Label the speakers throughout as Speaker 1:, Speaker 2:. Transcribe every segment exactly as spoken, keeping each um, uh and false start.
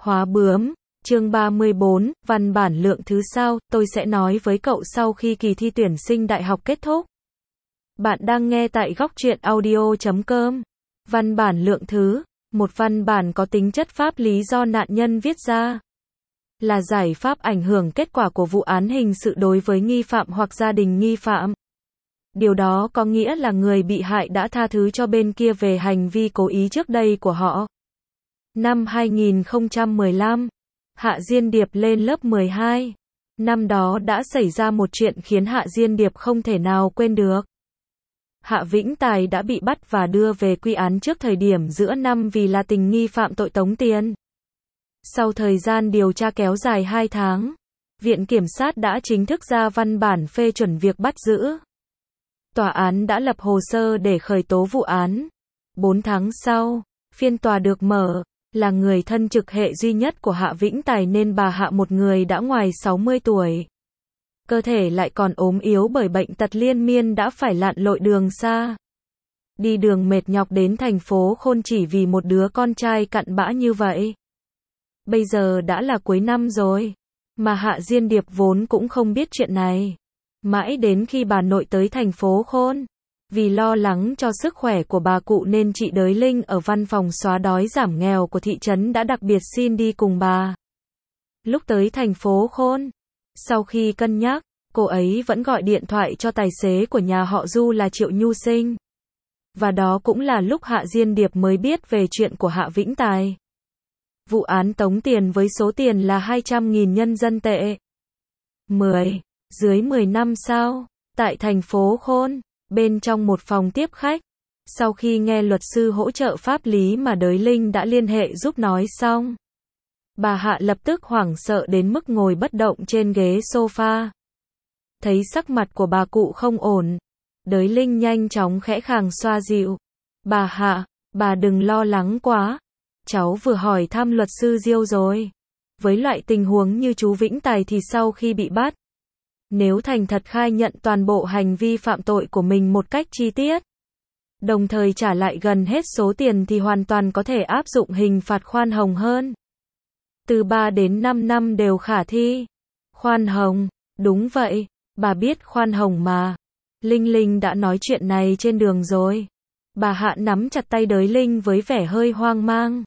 Speaker 1: Hóa bướm, chương ba mươi bốn, văn bản lượng thứ sao, tôi sẽ nói với cậu sau khi kỳ thi tuyển sinh đại học kết thúc. Bạn đang nghe tại góc truyện audio chấm com. Văn bản lượng thứ, một văn bản có tính chất pháp lý do nạn nhân viết ra. Là giải pháp ảnh hưởng kết quả của vụ án hình sự đối với nghi phạm hoặc gia đình nghi phạm. Điều đó có nghĩa là người bị hại đã tha thứ cho bên kia về hành vi cố ý trước đây của họ. Năm hai nghìn không trăm mười lăm, Hạ Diên Điệp lên lớp mười hai. Năm đó đã xảy ra một chuyện khiến Hạ Diên Điệp không thể nào quên được. Hạ Vĩnh Tài đã bị bắt và đưa về quy án trước thời điểm giữa năm vì là tình nghi phạm tội tống tiền. Sau thời gian điều tra kéo dài hai tháng, Viện Kiểm sát đã chính thức ra văn bản phê chuẩn việc bắt giữ. Tòa án đã lập hồ sơ để khởi tố vụ án. Bốn tháng sau, phiên tòa được mở. Là người thân trực hệ duy nhất của Hạ Vĩnh Tài nên bà Hạ một người đã ngoài sáu mươi tuổi. Cơ thể lại còn ốm yếu bởi bệnh tật liên miên đã phải lặn lội đường xa. Đi đường mệt nhọc đến thành phố Khôn chỉ vì một đứa con trai cặn bã như vậy. Bây giờ đã là cuối năm rồi, mà Hạ Diên Điệp vốn cũng không biết chuyện này. Mãi đến khi bà nội tới thành phố Khôn. Vì lo lắng cho sức khỏe của bà cụ nên chị Đới Linh ở văn phòng xóa đói giảm nghèo của thị trấn đã đặc biệt xin đi cùng bà. Lúc tới thành phố Khôn, sau khi cân nhắc, cô ấy vẫn gọi điện thoại cho tài xế của nhà họ Du là Triệu Nhu Sinh. Và đó cũng là lúc Hạ Diên Điệp mới biết về chuyện của Hạ Vĩnh Tài. Vụ án tống tiền với số tiền là hai trăm nghìn nhân dân tệ. mười, dưới mười năm sau, tại thành phố Khôn. Bên trong một phòng tiếp khách, sau khi nghe luật sư hỗ trợ pháp lý mà Đới Linh đã liên hệ giúp nói xong, bà Hạ lập tức hoảng sợ đến mức ngồi bất động trên ghế sofa. Thấy sắc mặt của bà cụ không ổn, Đới Linh nhanh chóng khẽ khàng xoa dịu. Bà Hạ, bà đừng lo lắng quá. Cháu vừa hỏi thăm luật sư Diêu rồi. Với loại tình huống như chú Vĩnh Tài thì sau khi bị bắt, nếu thành thật khai nhận toàn bộ hành vi phạm tội của mình một cách chi tiết, đồng thời trả lại gần hết số tiền thì hoàn toàn có thể áp dụng hình phạt khoan hồng hơn. Từ ba đến năm năm đều khả thi. Khoan hồng, đúng vậy, bà biết khoan hồng mà. Linh Linh đã nói chuyện này trên đường rồi. Bà Hạ nắm chặt tay Đới Linh với vẻ hơi hoang mang.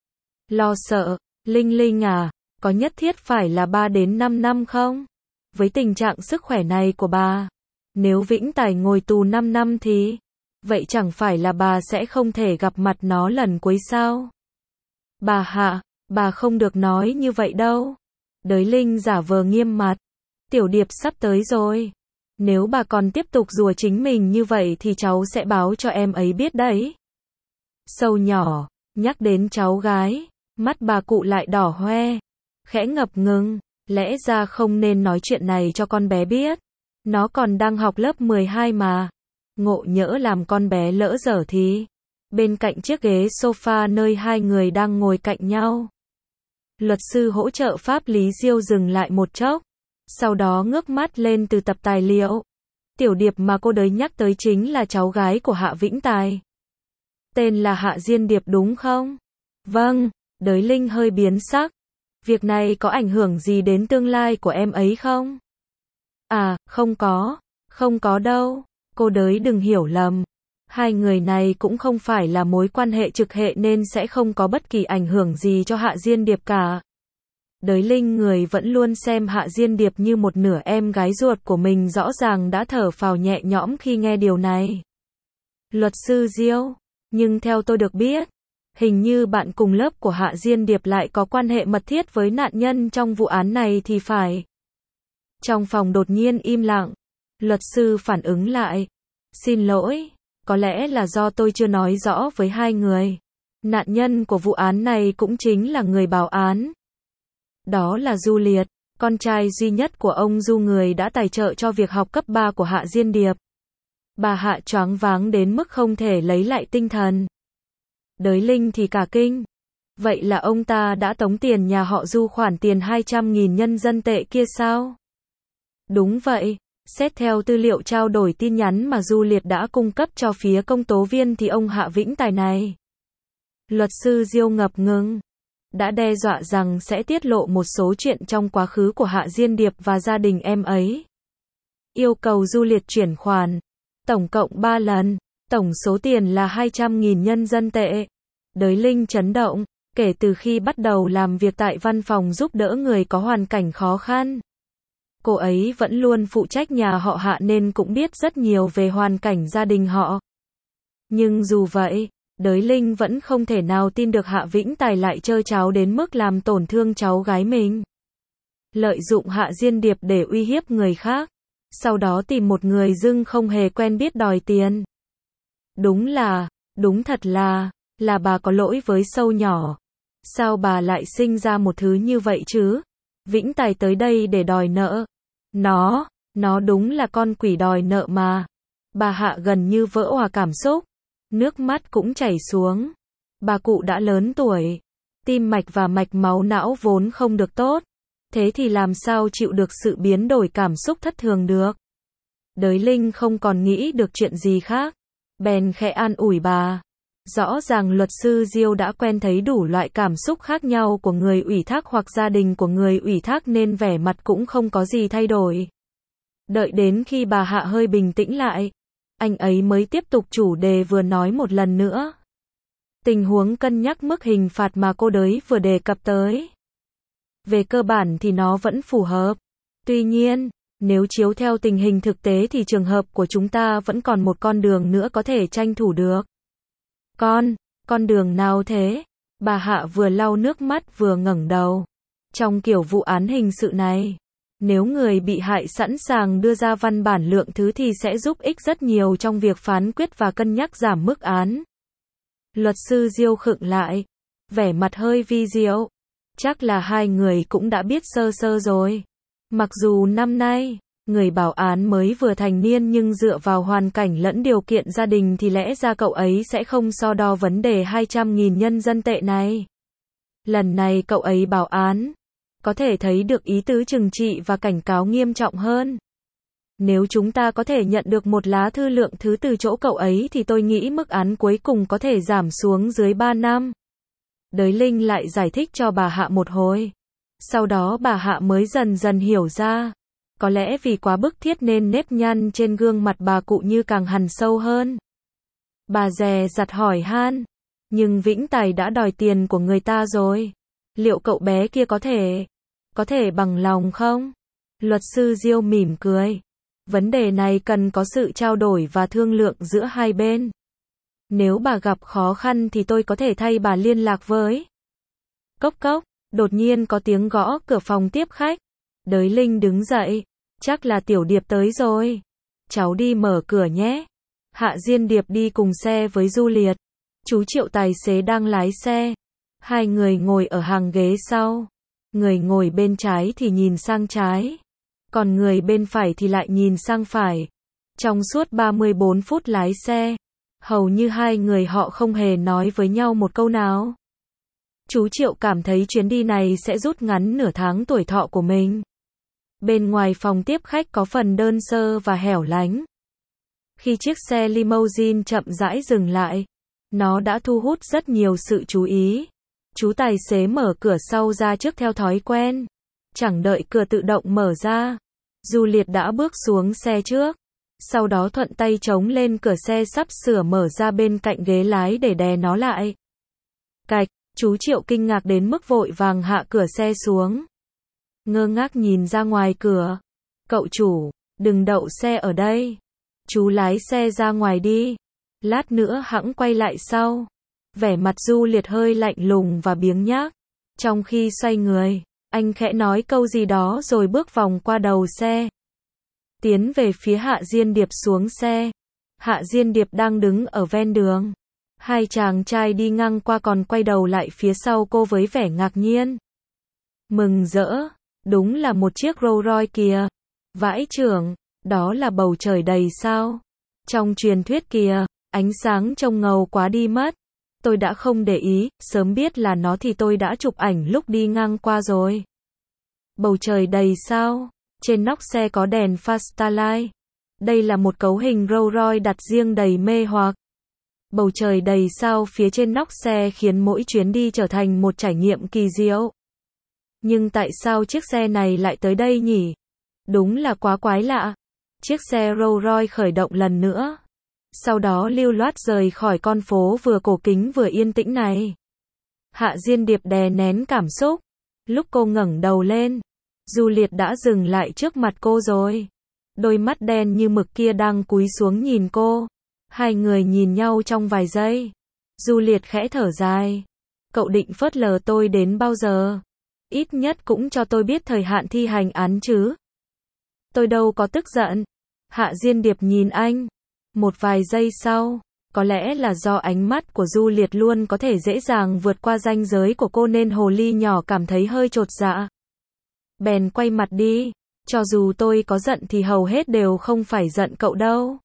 Speaker 1: Lo sợ, Linh Linh à, có nhất thiết phải là ba đến năm năm không? Với tình trạng sức khỏe này của bà, nếu Vĩnh Tài ngồi tù năm năm thì, vậy chẳng phải là bà sẽ không thể gặp mặt nó lần cuối sao? Bà Hạ, bà không được nói như vậy đâu. Đới Linh giả vờ nghiêm mặt. Tiểu Điệp sắp tới rồi. Nếu bà còn tiếp tục rùa chính mình như vậy thì cháu sẽ báo cho em ấy biết đấy. Sâu nhỏ, nhắc đến cháu gái, mắt bà cụ lại đỏ hoe, khẽ ngập ngừng. Lẽ ra không nên nói chuyện này cho con bé biết. Nó còn đang học lớp mười hai mà. Ngộ nhỡ làm con bé lỡ dở thì. Bên cạnh chiếc ghế sofa nơi hai người đang ngồi cạnh nhau, luật sư hỗ trợ pháp lý Diêu dừng lại một chốc. Sau đó ngước mắt lên từ tập tài liệu. Tiểu Điệp mà cô Đới nhắc tới chính là cháu gái của Hạ Vĩnh Tài. Tên là Hạ Diên Điệp đúng không? Vâng, Đới Linh hơi biến sắc. Việc này có ảnh hưởng gì đến tương lai của em ấy không? À, không có, không có đâu, cô Đới đừng hiểu lầm. Hai người này cũng không phải là mối quan hệ trực hệ nên sẽ không có bất kỳ ảnh hưởng gì cho Hạ Diên Điệp cả. Đới Linh người vẫn luôn xem Hạ Diên Điệp như một nửa em gái ruột của mình rõ ràng đã thở phào nhẹ nhõm khi nghe điều này. Luật sư Diêu, nhưng theo tôi được biết, hình như bạn cùng lớp của Hạ Diên Điệp lại có quan hệ mật thiết với nạn nhân trong vụ án này thì phải. Trong phòng đột nhiên im lặng. Luật sư phản ứng lại. Xin lỗi, có lẽ là do tôi chưa nói rõ với hai người. Nạn nhân của vụ án này cũng chính là người báo án. Đó là Du Liệt, con trai duy nhất của ông Du, người đã tài trợ cho việc học cấp ba của Hạ Diên Điệp. Bà Hạ choáng váng đến mức không thể lấy lại tinh thần. Đới Linh thì cả kinh. Vậy là ông ta đã tống tiền nhà họ Du khoản tiền hai trăm nghìn nhân dân tệ kia sao? Đúng vậy, xét theo tư liệu trao đổi tin nhắn mà Du Liệt đã cung cấp cho phía công tố viên thì ông Hạ Vĩnh Tài này. Luật sư Diêu ngập ngừng. đã đe dọa rằng sẽ tiết lộ một số chuyện trong quá khứ của Hạ Diên Điệp và gia đình em ấy. Yêu cầu Du Liệt chuyển khoản. Tổng cộng ba lần. Tổng số tiền là hai trăm nghìn nhân dân tệ. Đới Linh chấn động. Kể từ khi bắt đầu làm việc tại văn phòng giúp đỡ người có hoàn cảnh khó khăn, cô ấy vẫn luôn phụ trách nhà họ Hạ nên cũng biết rất nhiều về hoàn cảnh gia đình họ. Nhưng dù vậy, Đới Linh vẫn không thể nào tin được Hạ Vĩnh Tài lại trơ tráo đến mức làm tổn thương cháu gái mình. Lợi dụng Hạ Diên Điệp để uy hiếp người khác, sau đó tìm một người dưng không hề quen biết đòi tiền. Đúng là, đúng thật là, là bà có lỗi với Sâu nhỏ. Sao bà lại sinh ra một thứ như vậy chứ? Vĩnh Tài tới đây để đòi nợ. Nó, nó đúng là con quỷ đòi nợ mà. Bà Hạ gần như vỡ òa cảm xúc. Nước mắt cũng chảy xuống. Bà cụ đã lớn tuổi. Tim mạch và mạch máu não vốn không được tốt. Thế thì làm sao chịu được sự biến đổi cảm xúc thất thường được? Đới Linh không còn nghĩ được chuyện gì khác. Bèn khẽ an ủi bà. Rõ ràng luật sư Diêu đã quen thấy đủ loại cảm xúc khác nhau của người ủy thác hoặc gia đình của người ủy thác nên vẻ mặt cũng không có gì thay đổi. Đợi đến khi bà Hạ hơi bình tĩnh lại, anh ấy mới tiếp tục chủ đề vừa nói một lần nữa. Tình huống cân nhắc mức hình phạt mà cô Đới vừa đề cập tới. Về cơ bản thì nó vẫn phù hợp. Tuy nhiên, nếu chiếu theo tình hình thực tế thì trường hợp của chúng ta vẫn còn một con đường nữa có thể tranh thủ được. Con, con đường nào thế? Bà Hạ vừa lau nước mắt vừa ngẩng đầu. Trong kiểu vụ án hình sự này, nếu người bị hại sẵn sàng đưa ra văn bản lượng thứ thì sẽ giúp ích rất nhiều trong việc phán quyết và cân nhắc giảm mức án. Luật sư Diêu khựng lại, vẻ mặt hơi vi diệu. Chắc là hai người cũng đã biết sơ sơ rồi. Mặc dù năm nay, người bảo án mới vừa thành niên nhưng dựa vào hoàn cảnh lẫn điều kiện gia đình thì lẽ ra cậu ấy sẽ không so đo vấn đề hai trăm nghìn nhân dân tệ này. Lần này cậu ấy bảo án, có thể thấy được ý tứ trừng trị và cảnh cáo nghiêm trọng hơn. Nếu chúng ta có thể nhận được một lá thư lượng thứ từ chỗ cậu ấy thì tôi nghĩ mức án cuối cùng có thể giảm xuống dưới ba năm. Đới Linh lại giải thích cho bà Hạ một hồi. Sau đó bà Hạ mới dần dần hiểu ra. Có lẽ vì quá bức thiết nên nếp nhăn trên gương mặt bà cụ như càng hằn sâu hơn. Bà dè dặt hỏi han. Nhưng Vĩnh Tài đã đòi tiền của người ta rồi. Liệu cậu bé kia có thể, có thể bằng lòng không? Luật sư Diêu mỉm cười. Vấn đề này cần có sự trao đổi và thương lượng giữa hai bên. Nếu bà gặp khó khăn thì tôi có thể thay bà liên lạc với. Cốc cốc, đột nhiên có tiếng gõ cửa phòng tiếp khách. Đới Linh đứng dậy. Chắc là Tiểu Điệp tới rồi. Cháu đi mở cửa nhé. Hạ Diên Điệp đi cùng xe với Du Liệt. Chú Triệu tài xế đang lái xe. Hai người ngồi ở hàng ghế sau. Người ngồi bên trái thì nhìn sang trái. Còn người bên phải thì lại nhìn sang phải. Trong suốt ba mươi bốn phút lái xe, hầu như hai người họ không hề nói với nhau một câu nào. Chú Triệu cảm thấy chuyến đi này sẽ rút ngắn nửa tháng tuổi thọ của mình. Bên ngoài phòng tiếp khách có phần đơn sơ và hẻo lánh. Khi chiếc xe limousine chậm rãi dừng lại, nó đã thu hút rất nhiều sự chú ý. Chú tài xế mở cửa sau ra trước theo thói quen. Chẳng đợi cửa tự động mở ra, Du Liệt đã bước xuống xe trước. Sau đó thuận tay chống lên cửa xe sắp sửa mở ra bên cạnh ghế lái để đè nó lại. Cạch, chú Triệu kinh ngạc đến mức vội vàng hạ cửa xe xuống. Ngơ ngác nhìn ra ngoài cửa. Cậu chủ, đừng đậu xe ở đây. Chú lái xe ra ngoài đi. Lát nữa hẵng quay lại sau. Vẻ mặt Du Liệt hơi lạnh lùng và biếng nhác. Trong khi xoay người, anh khẽ nói câu gì đó rồi bước vòng qua đầu xe. Tiến về phía Hạ Diên Điệp xuống xe. Hạ Diên Điệp đang đứng ở ven đường. Hai chàng trai đi ngang qua còn quay đầu lại phía sau cô với vẻ ngạc nhiên. Mừng rỡ, đúng là một chiếc Rolls Royce kìa. Vãi chưởng, đó là bầu trời đầy sao. Trong truyền thuyết kìa, ánh sáng trông ngầu quá đi mất. Tôi đã không để ý, sớm biết là nó thì tôi đã chụp ảnh lúc đi ngang qua rồi. Bầu trời đầy sao, trên nóc xe có đèn pha Starlight. Đây là một cấu hình Rolls Royce đặt riêng đầy mê hoặc. Bầu trời đầy sao phía trên nóc xe khiến mỗi chuyến đi trở thành một trải nghiệm kỳ diệu. Nhưng tại sao chiếc xe này lại tới đây nhỉ? Đúng là quá quái lạ. Chiếc xe Rolls Royce khởi động lần nữa. Sau đó lưu loát rời khỏi con phố vừa cổ kính vừa yên tĩnh này. Hạ Diên Điệp đè nén cảm xúc. Lúc cô ngẩng đầu lên, Juliet đã dừng lại trước mặt cô rồi. Đôi mắt đen như mực kia đang cúi xuống nhìn cô. Hai người nhìn nhau trong vài giây. Juliet khẽ thở dài. Cậu định phớt lờ tôi đến bao giờ? Ít nhất cũng cho tôi biết thời hạn thi hành án chứ. Tôi đâu có tức giận. Hạ Diên Điệp nhìn anh. Một vài giây sau, có lẽ là do ánh mắt của Juliet luôn có thể dễ dàng vượt qua ranh giới của cô nên hồ ly nhỏ cảm thấy hơi chột dạ. Bèn quay mặt đi. Cho dù tôi có giận thì hầu hết đều không phải giận cậu đâu.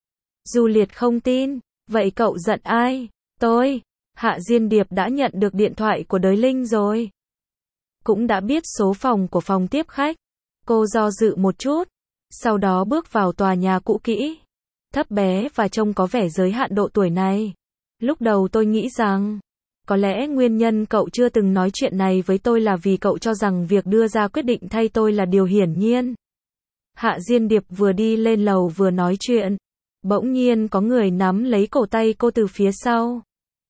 Speaker 1: Juliet không tin. Vậy cậu giận ai? Tôi. Hạ Diên Điệp đã nhận được điện thoại của Đới Linh rồi. Cũng đã biết số phòng của phòng tiếp khách. Cô do dự một chút. Sau đó bước vào tòa nhà cũ kỹ. Thấp bé và trông có vẻ giới hạn độ tuổi này. Lúc đầu tôi nghĩ rằng, có lẽ nguyên nhân cậu chưa từng nói chuyện này với tôi là vì cậu cho rằng việc đưa ra quyết định thay tôi là điều hiển nhiên. Hạ Diên Điệp vừa đi lên lầu vừa nói chuyện. Bỗng nhiên có người nắm lấy cổ tay cô từ phía sau.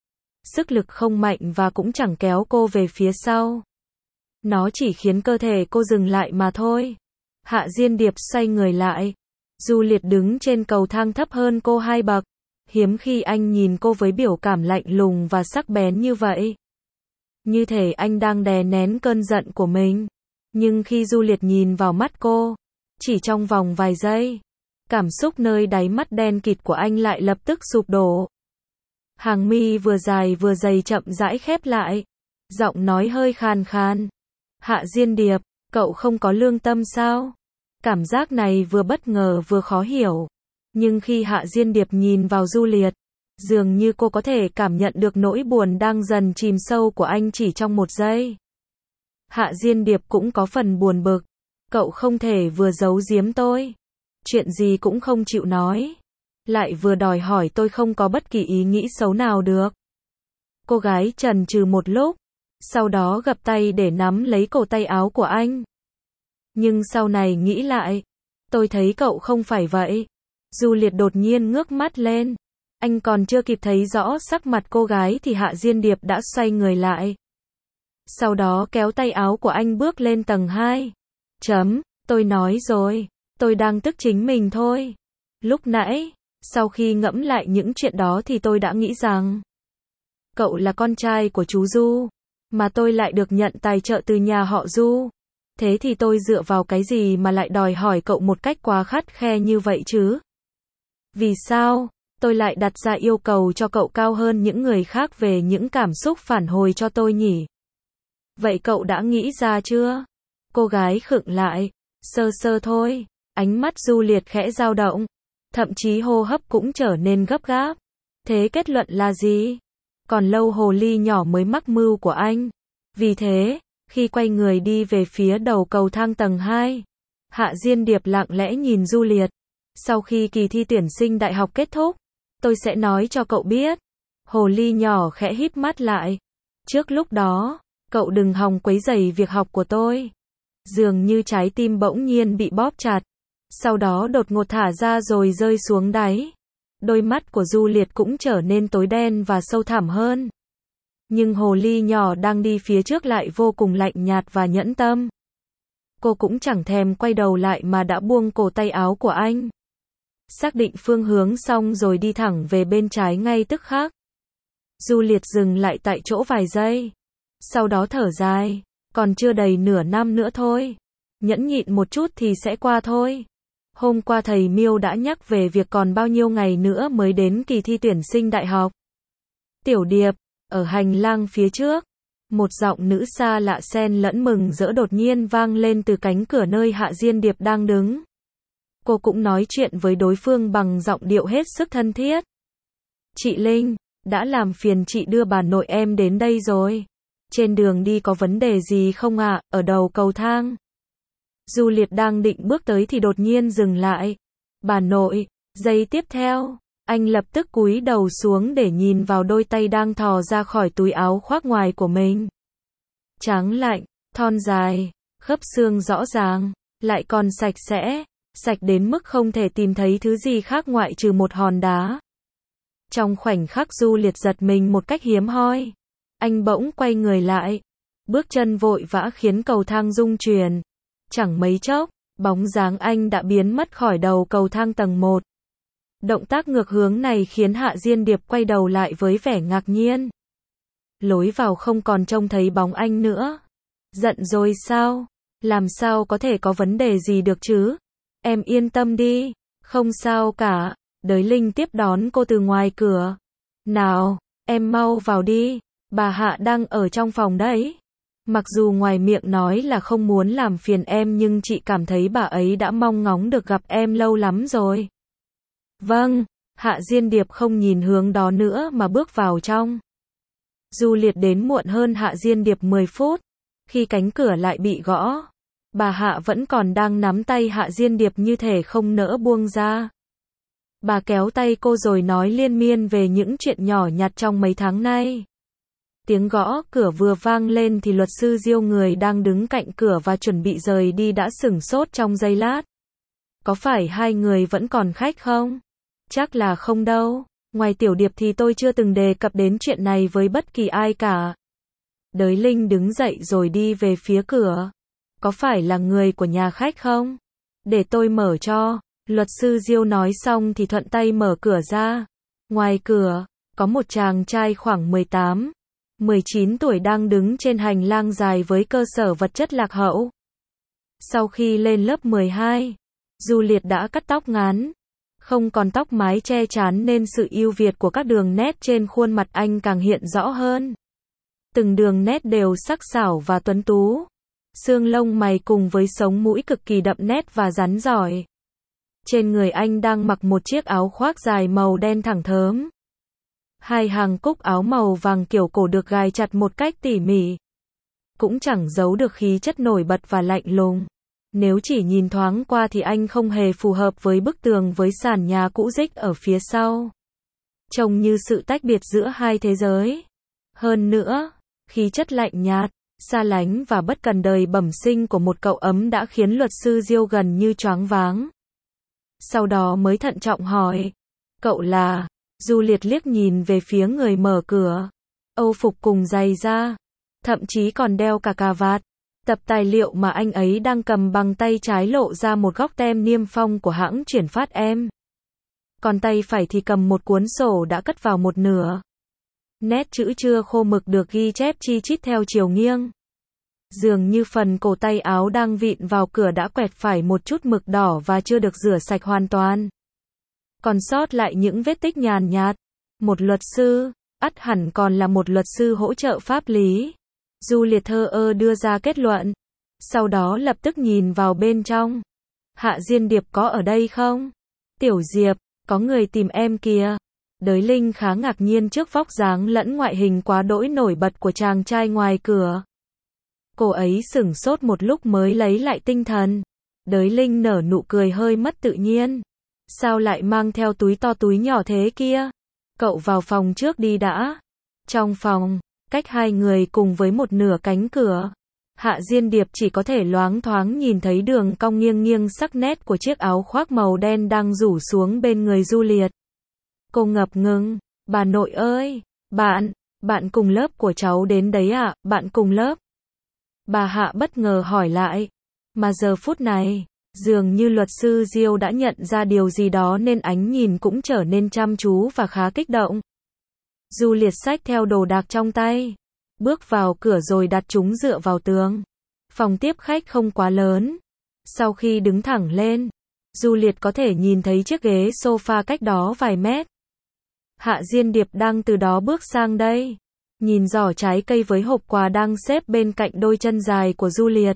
Speaker 1: Sức lực không mạnh và cũng chẳng kéo cô về phía sau. Nó chỉ khiến cơ thể cô dừng lại mà thôi. Hạ Diên Điệp xoay người lại. Juliet đứng trên cầu thang thấp hơn cô hai bậc. Hiếm khi anh nhìn cô với biểu cảm lạnh lùng và sắc bén như vậy. Như thể anh đang đè nén cơn giận của mình. Nhưng khi Juliet nhìn vào mắt cô, chỉ trong vòng vài giây, cảm xúc nơi đáy mắt đen kịt của anh lại lập tức sụp đổ. Hàng mi vừa dài vừa dày chậm rãi khép lại. Giọng nói hơi khàn khàn. Hạ Diên Điệp, cậu không có lương tâm sao? Cảm giác này vừa bất ngờ vừa khó hiểu. Nhưng khi Hạ Diên Điệp nhìn vào Juliet, dường như cô có thể cảm nhận được nỗi buồn đang dần chìm sâu của anh chỉ trong một giây. Hạ Diên Điệp cũng có phần buồn bực. Cậu không thể vừa giấu giếm tôi. Chuyện gì cũng không chịu nói. Lại vừa đòi hỏi tôi không có bất kỳ ý nghĩ xấu nào được. Cô gái chần chừ một lúc. Sau đó gập tay để nắm lấy cổ tay áo của anh. Nhưng sau này nghĩ lại. Tôi thấy cậu không phải vậy. Juliet đột nhiên ngước mắt lên. Anh còn chưa kịp thấy rõ sắc mặt cô gái thì Hạ Diên Điệp đã xoay người lại. Sau đó kéo tay áo của anh bước lên tầng hai. Chấm, tôi nói rồi. Tôi đang tức chính mình thôi. Lúc nãy, sau khi ngẫm lại những chuyện đó thì tôi đã nghĩ rằng cậu là con trai của chú Du, mà tôi lại được nhận tài trợ từ nhà họ Du. Thế thì tôi dựa vào cái gì mà lại đòi hỏi cậu một cách quá khắt khe như vậy chứ? Vì sao tôi lại đặt ra yêu cầu cho cậu cao hơn những người khác về những cảm xúc phản hồi cho tôi nhỉ? Vậy cậu đã nghĩ ra chưa? Cô gái khựng lại. Sơ sơ thôi. Ánh mắt Juliet khẽ dao động. Thậm chí hô hấp cũng trở nên gấp gáp. Thế kết luận là gì? Còn lâu hồ ly nhỏ mới mắc mưu của anh. Vì thế, khi quay người đi về phía đầu cầu thang tầng hai, Hạ Diên Điệp lặng lẽ nhìn Juliet. Sau khi kỳ thi tuyển sinh đại học kết thúc, tôi sẽ nói cho cậu biết. Hồ ly nhỏ khẽ híp mắt lại. Trước lúc đó, cậu đừng hòng quấy rầy việc học của tôi. Dường như trái tim bỗng nhiên bị bóp chặt. Sau đó đột ngột thả ra rồi rơi xuống đáy. Đôi mắt của Juliet cũng trở nên tối đen và sâu thẳm hơn. Nhưng hồ ly nhỏ đang đi phía trước lại vô cùng lạnh nhạt và nhẫn tâm. Cô cũng chẳng thèm quay đầu lại mà đã buông cổ tay áo của anh. Xác định phương hướng xong rồi đi thẳng về bên trái ngay tức khắc. Juliet dừng lại tại chỗ vài giây. Sau đó thở dài. Còn chưa đầy nửa năm nữa thôi. Nhẫn nhịn một chút thì sẽ qua thôi. Hôm qua thầy Miêu đã nhắc về việc còn bao nhiêu ngày nữa mới đến kỳ thi tuyển sinh đại học. Tiểu Điệp, ở hành lang phía trước, một giọng nữ xa lạ xen lẫn mừng rỡ đột nhiên vang lên từ cánh cửa nơi Hạ Diên Điệp đang đứng. Cô cũng nói chuyện với đối phương bằng giọng điệu hết sức thân thiết. Chị Linh, đã làm phiền chị đưa bà nội em đến đây rồi. Trên đường đi có vấn đề gì không ạ? À? Ở đầu cầu thang. Juliet đang định bước tới thì đột nhiên dừng lại. Bà nội. Giây tiếp theo, Anh lập tức cúi đầu xuống để nhìn vào đôi tay đang thò ra khỏi túi áo khoác ngoài của mình. Trắng lạnh, thon dài, khớp xương rõ ràng, lại còn sạch sẽ, sạch đến mức không thể tìm thấy thứ gì khác ngoại trừ một hòn đá. Trong khoảnh khắc Du Liệt giật mình một cách hiếm hoi. Anh bỗng quay người lại. Bước chân vội vã khiến cầu thang rung chuyển. Chẳng mấy chốc, bóng dáng anh đã biến mất khỏi đầu cầu thang tầng một. Động tác ngược hướng này khiến Hạ Diên Điệp quay đầu lại với vẻ ngạc nhiên. Lối vào không còn trông thấy bóng anh nữa. Giận rồi sao? Làm sao có thể có vấn đề gì được chứ? Em yên tâm đi, không sao cả. Đới Linh tiếp đón cô từ ngoài cửa. Nào, em mau vào đi, bà Hạ đang ở trong phòng đấy. Mặc dù ngoài miệng nói là không muốn làm phiền em nhưng chị cảm thấy bà ấy đã mong ngóng được gặp em lâu lắm rồi. Vâng, Hạ Diên Điệp không nhìn hướng đó nữa mà bước vào trong. Du Liệt đến muộn hơn Hạ Diên Điệp mười phút. Khi cánh cửa lại bị gõ, bà Hạ vẫn còn đang nắm tay Hạ Diên Điệp như thể không nỡ buông ra. Bà kéo tay cô rồi nói liên miên về những chuyện nhỏ nhặt trong mấy tháng nay. Tiếng gõ cửa vừa vang lên thì luật sư Diêu, người đang đứng cạnh cửa và chuẩn bị rời đi, đã sửng sốt trong giây lát. Có phải hai người vẫn còn khách không? Chắc là không đâu. Ngoài Tiểu Điệp thì tôi chưa từng đề cập đến chuyện này với bất kỳ ai cả. Đới Linh đứng dậy rồi đi về phía cửa. Có phải là người của nhà khách không? Để tôi mở cho. Luật sư Diêu nói xong thì thuận tay mở cửa ra. Ngoài cửa, có một chàng trai khoảng mười tám, mười chín tuổi đang đứng trên hành lang dài với cơ sở vật chất lạc hậu. Sau khi lên lớp mười hai, Du Liệt đã cắt tóc ngắn. Không còn tóc mái che chắn nên sự ưu việt của các đường nét trên khuôn mặt anh càng hiện rõ hơn. Từng đường nét đều sắc sảo và tuấn tú. Xương lông mày cùng với sống mũi cực kỳ đậm nét và rắn giỏi. Trên người anh đang mặc một chiếc áo khoác dài màu đen thẳng thớm. Hai hàng cúc áo màu vàng kiểu cổ được gài chặt một cách tỉ mỉ. Cũng chẳng giấu được khí chất nổi bật và lạnh lùng. Nếu chỉ nhìn thoáng qua thì anh không hề phù hợp với bức tường với sàn nhà cũ rích ở phía sau. Trông như sự tách biệt giữa hai thế giới. Hơn nữa, khí chất lạnh nhạt, xa lánh và bất cần đời bẩm sinh của một cậu ấm đã khiến luật sư Diêu gần như choáng váng. Sau đó mới thận trọng hỏi, cậu là? Du Liệt liếc nhìn về phía người mở cửa. Âu phục cùng giày da, thậm chí còn đeo cả cà vạt. Tập tài liệu mà anh ấy đang cầm bằng tay trái lộ ra một góc tem niêm phong của hãng chuyển phát em. Còn tay phải thì cầm một cuốn sổ đã cất vào một nửa. Nét chữ chưa khô mực được ghi chép chi chít theo chiều nghiêng. Dường như phần cổ tay áo đang vịn vào cửa đã quẹt phải một chút mực đỏ và chưa được rửa sạch hoàn toàn. Còn sót lại những vết tích nhàn nhạt. Một luật sư, ắt hẳn còn là một luật sư hỗ trợ pháp lý. Du Liệt thờ ơ đưa ra kết luận. Sau đó lập tức nhìn vào bên trong. Hạ Diên Điệp có ở đây không? Tiểu Diệp, có người tìm em kìa. Đới Linh khá ngạc nhiên trước vóc dáng lẫn ngoại hình quá đỗi nổi bật của chàng trai ngoài cửa. Cô ấy sửng sốt một lúc mới lấy lại tinh thần. Đới Linh nở nụ cười hơi mất tự nhiên. Sao lại mang theo túi to túi nhỏ thế kia? Cậu vào phòng trước đi đã. Trong phòng, cách hai người cùng với một nửa cánh cửa, Hạ Diên Điệp chỉ có thể loáng thoáng nhìn thấy đường cong nghiêng nghiêng sắc nét của chiếc áo khoác màu đen đang rủ xuống bên người Du Liệt. Cô ngập ngừng, bà nội ơi, bạn, bạn cùng lớp của cháu đến đấy ạ, à? Bạn cùng lớp. Bà Hạ bất ngờ hỏi lại, mà giờ phút này, dường như luật sư Diêu đã nhận ra điều gì đó nên ánh nhìn cũng trở nên chăm chú và khá kích động. Du Liệt xách theo đồ đạc trong tay, bước vào cửa rồi đặt chúng dựa vào tường. Phòng tiếp khách không quá lớn. Sau khi đứng thẳng lên, Du Liệt có thể nhìn thấy chiếc ghế sofa cách đó vài mét. Hạ Diên Điệp đang từ đó bước sang đây, nhìn giỏ trái cây với hộp quà đang xếp bên cạnh đôi chân dài của Du Liệt.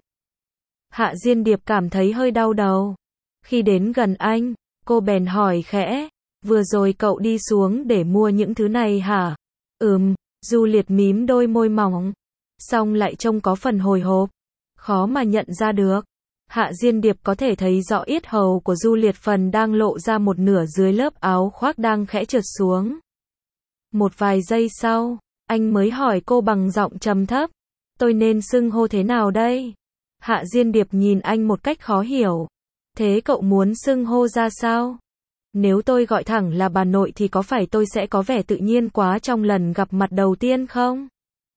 Speaker 1: Hạ Diên Điệp cảm thấy hơi đau đầu. Khi đến gần anh, cô bèn hỏi khẽ, vừa rồi cậu đi xuống để mua những thứ này hả? Ừm, Du Liệt mím đôi môi mỏng, xong lại trông có phần hồi hộp, khó mà nhận ra được. Hạ Diên Điệp có thể thấy rõ yết hầu của Du Liệt phần đang lộ ra một nửa dưới lớp áo khoác đang khẽ trượt xuống. Một vài giây sau, anh mới hỏi cô bằng giọng trầm thấp, tôi nên xưng hô thế nào đây? Hạ Diên Điệp nhìn anh một cách khó hiểu. Thế cậu muốn xưng hô ra sao? Nếu tôi gọi thẳng là bà nội thì có phải tôi sẽ có vẻ tự nhiên quá trong lần gặp mặt đầu tiên không?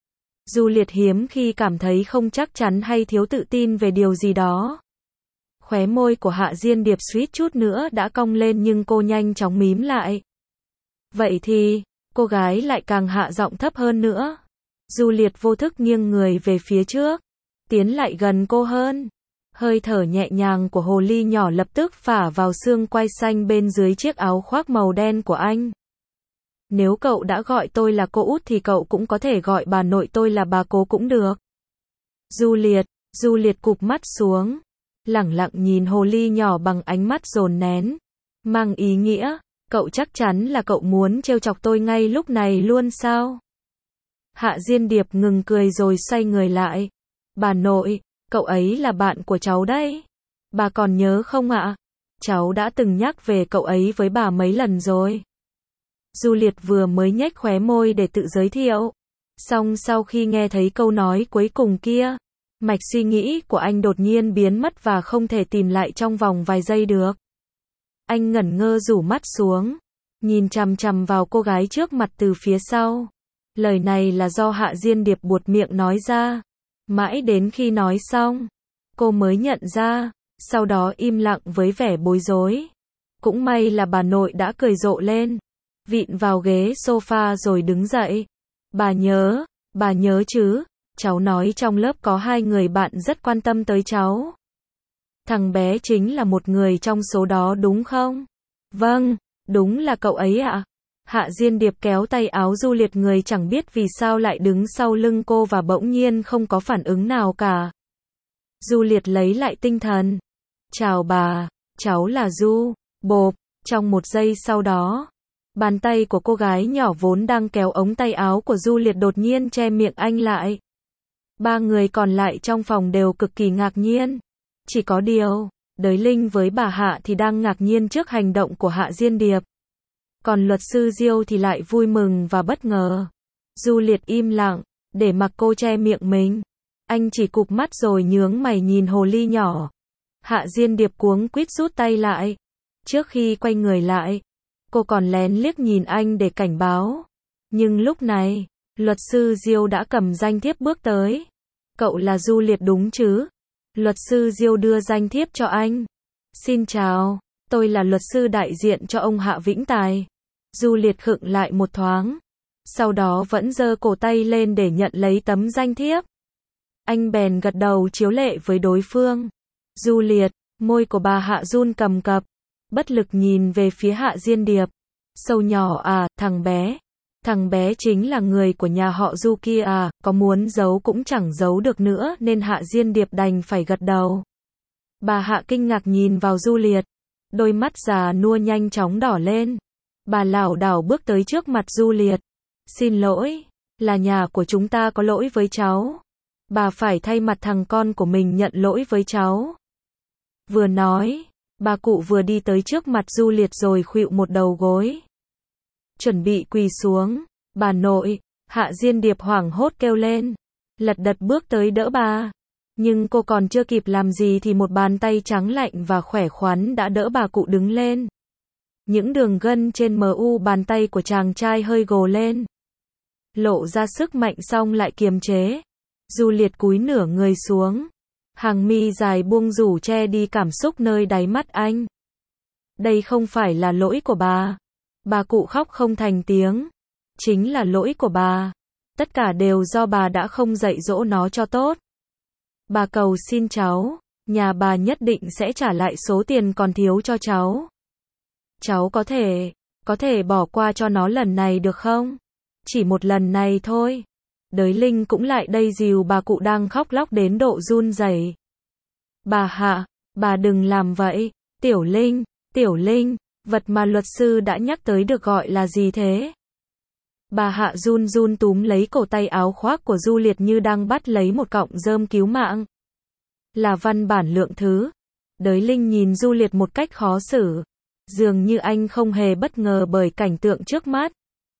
Speaker 1: Du Liệt hiếm khi cảm thấy không chắc chắn hay thiếu tự tin về điều gì đó. Khóe môi của Hạ Diên Điệp suýt chút nữa đã cong lên nhưng cô nhanh chóng mím lại. Vậy thì, cô gái lại càng hạ giọng thấp hơn nữa. Du Liệt vô thức nghiêng người về phía trước, tiến lại gần cô hơn. Hơi thở nhẹ nhàng của hồ ly nhỏ lập tức phả vào xương quai xanh bên dưới chiếc áo khoác màu đen của anh. Nếu cậu đã gọi tôi là cô út thì cậu cũng có thể gọi bà nội tôi là bà cố cũng được. Du Liệt, Du Liệt cụp mắt xuống, lẳng lặng nhìn hồ ly nhỏ bằng ánh mắt dồn nén, mang ý nghĩa, cậu chắc chắn là cậu muốn trêu chọc tôi ngay lúc này luôn sao? Hạ Diên Điệp ngừng cười rồi xoay người lại. Bà nội, cậu ấy là bạn của cháu đấy. Bà còn nhớ không ạ? Cháu đã từng nhắc về cậu ấy với bà mấy lần rồi. Du Liệt vừa mới nhếch khóe môi để tự giới thiệu. Song sau khi nghe thấy câu nói cuối cùng kia, mạch suy nghĩ của anh đột nhiên biến mất và không thể tìm lại trong vòng vài giây được. Anh ngẩn ngơ rủ mắt xuống, nhìn chằm chằm vào cô gái trước mặt từ phía sau. Lời này là do Hạ Diên Điệp buột miệng nói ra. Mãi đến khi nói xong, cô mới nhận ra, sau đó im lặng với vẻ bối rối. Cũng may là bà nội đã cười rộ lên, vịn vào ghế sofa rồi đứng dậy. Bà nhớ, bà nhớ chứ, cháu nói trong lớp có hai người bạn rất quan tâm tới cháu. Thằng bé chính là một người trong số đó đúng không? Vâng, đúng là cậu ấy ạ. Hạ Diên Điệp kéo tay áo Du Liệt, người chẳng biết vì sao lại đứng sau lưng cô và bỗng nhiên không có phản ứng nào cả. Du Liệt lấy lại tinh thần. Chào bà, cháu là Du. Bộp, trong một giây sau đó, bàn tay của cô gái nhỏ vốn đang kéo ống tay áo của Du Liệt đột nhiên che miệng anh lại. Ba người còn lại trong phòng đều cực kỳ ngạc nhiên. Chỉ có điều, Đới Linh với bà Hạ thì đang ngạc nhiên trước hành động của Hạ Diên Điệp. Còn luật sư Diêu thì lại vui mừng và bất ngờ. Du Liệt im lặng, để mặc cô che miệng mình. Anh chỉ cụp mắt rồi nhướng mày nhìn hồ ly nhỏ. Hạ Diên Điệp cuống quýt rút tay lại. Trước khi quay người lại, cô còn lén liếc nhìn anh để cảnh báo. Nhưng lúc này, luật sư Diêu đã cầm danh thiếp bước tới. Cậu là Du Liệt đúng chứ? Luật sư Diêu đưa danh thiếp cho anh. Xin chào, tôi là luật sư đại diện cho ông Hạ Vĩnh Tài. Du Liệt khựng lại một thoáng, sau đó vẫn giơ cổ tay lên để nhận lấy tấm danh thiếp. Anh bèn gật đầu chiếu lệ với đối phương. Du Liệt, môi của bà Hạ run cầm cập, bất lực nhìn về phía Hạ Diên Điệp. Sâu nhỏ à, thằng bé. Thằng bé chính là người của nhà họ Du kia à, có muốn giấu cũng chẳng giấu được nữa nên Hạ Diên Điệp đành phải gật đầu. Bà Hạ kinh ngạc nhìn vào Du Liệt, đôi mắt già nua nhanh chóng đỏ lên. Bà lảo đảo bước tới trước mặt Du Liệt. Xin lỗi, là nhà của chúng ta có lỗi với cháu. Bà phải thay mặt thằng con của mình nhận lỗi với cháu. Vừa nói, bà cụ vừa đi tới trước mặt Du Liệt rồi khuỵu một đầu gối. Chuẩn bị quỳ xuống. Bà nội, Hạ Diên Điệp hoảng hốt kêu lên. Lật đật bước tới đỡ bà. Nhưng cô còn chưa kịp làm gì thì một bàn tay trắng lạnh và khỏe khoắn đã đỡ bà cụ đứng lên. Những đường gân trên mu bàn tay của chàng trai hơi gồ lên. Lộ ra sức mạnh xong lại kiềm chế. Du Liệt cúi nửa người xuống. Hàng mi dài buông rủ che đi cảm xúc nơi đáy mắt anh. Đây không phải là lỗi của bà. Bà cụ khóc không thành tiếng. Chính là lỗi của bà. Tất cả đều do bà đã không dạy dỗ nó cho tốt. Bà cầu xin cháu, nhà bà nhất định sẽ trả lại số tiền còn thiếu cho cháu. Cháu có thể, có thể bỏ qua cho nó lần này được không? Chỉ một lần này thôi. Đới Linh cũng lại đây dìu bà cụ đang khóc lóc đến độ run rẩy. Bà Hạ, bà đừng làm vậy. Tiểu Linh, Tiểu Linh, vật mà luật sư đã nhắc tới được gọi là gì thế? Bà Hạ run run túm lấy cổ tay áo khoác của Du Liệt như đang bắt lấy một cọng rơm cứu mạng. Là văn bản lượng thứ. Đới Linh nhìn Du Liệt một cách khó xử. Dường như anh không hề bất ngờ bởi cảnh tượng trước mắt.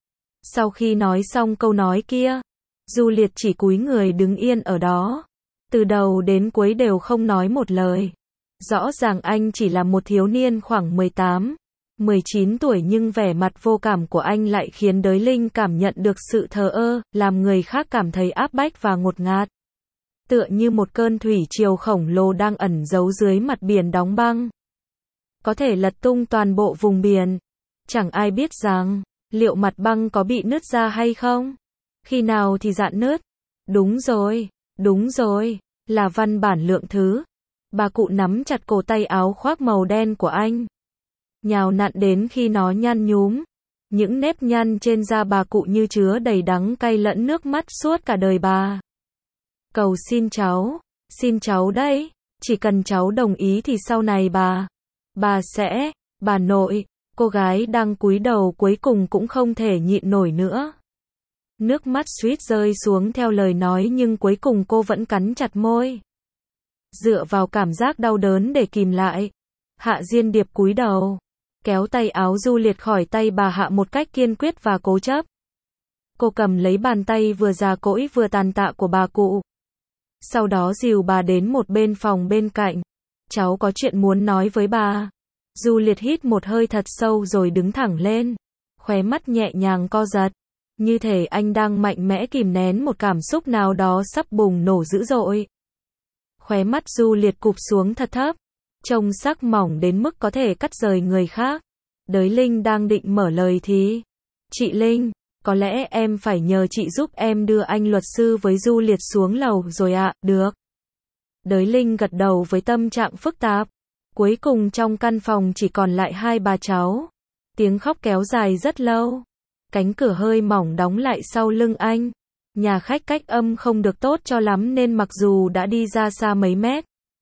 Speaker 1: Sau khi nói xong câu nói kia, Du Liệt chỉ cúi người đứng yên ở đó. Từ đầu đến cuối đều không nói một lời. Rõ ràng anh chỉ là một thiếu niên khoảng mười tám, mười chín tuổi nhưng vẻ mặt vô cảm của anh lại khiến Đới Linh cảm nhận được sự thờ ơ, làm người khác cảm thấy áp bách và ngột ngạt. Tựa như một cơn thủy triều khổng lồ đang ẩn giấu dưới mặt biển đóng băng. Có thể lật tung toàn bộ vùng biển. Chẳng ai biết rằng, liệu mặt băng có bị nứt ra hay không? Khi nào thì rạn nứt? Đúng rồi, đúng rồi, là văn bản lượng thứ. Bà cụ nắm chặt cổ tay áo khoác màu đen của anh. Nhào nặn đến khi nó nhăn nhúm. Những nếp nhăn trên da bà cụ như chứa đầy đắng cay lẫn nước mắt suốt cả đời bà. Cầu xin cháu, xin cháu đấy, chỉ cần cháu đồng ý thì sau này bà, bà sẽ, bà nội, cô gái đang cúi đầu cuối cùng cũng không thể nhịn nổi nữa. Nước mắt suýt rơi xuống theo lời nói nhưng cuối cùng cô vẫn cắn chặt môi. Dựa vào cảm giác đau đớn để kìm lại, Hạ Diên Điệp cúi đầu, kéo tay áo Du Liệt khỏi tay bà Hạ một cách kiên quyết và cố chấp. Cô cầm lấy bàn tay vừa già cỗi vừa tàn tạ của bà cụ. Sau đó dìu bà đến một bên phòng bên cạnh. Cháu có chuyện muốn nói với bà. Du Liệt hít một hơi thật sâu rồi đứng thẳng lên. Khóe mắt nhẹ nhàng co giật. Như thể anh đang mạnh mẽ kìm nén một cảm xúc nào đó sắp bùng nổ dữ dội. Khóe mắt Du Liệt cụp xuống thật thấp. Trông sắc mỏng đến mức có thể cắt rời người khác. Đới Linh đang định mở lời thì. Chị Linh, có lẽ em phải nhờ chị giúp em đưa anh luật sư với Du Liệt xuống lầu rồi ạ, à, được. Đới Linh gật đầu với tâm trạng phức tạp. Cuối cùng trong căn phòng chỉ còn lại hai bà cháu. Tiếng khóc kéo dài rất lâu. Cánh cửa hơi mỏng đóng lại sau lưng anh. Nhà khách cách âm không được tốt cho lắm nên mặc dù đã đi ra xa mấy mét,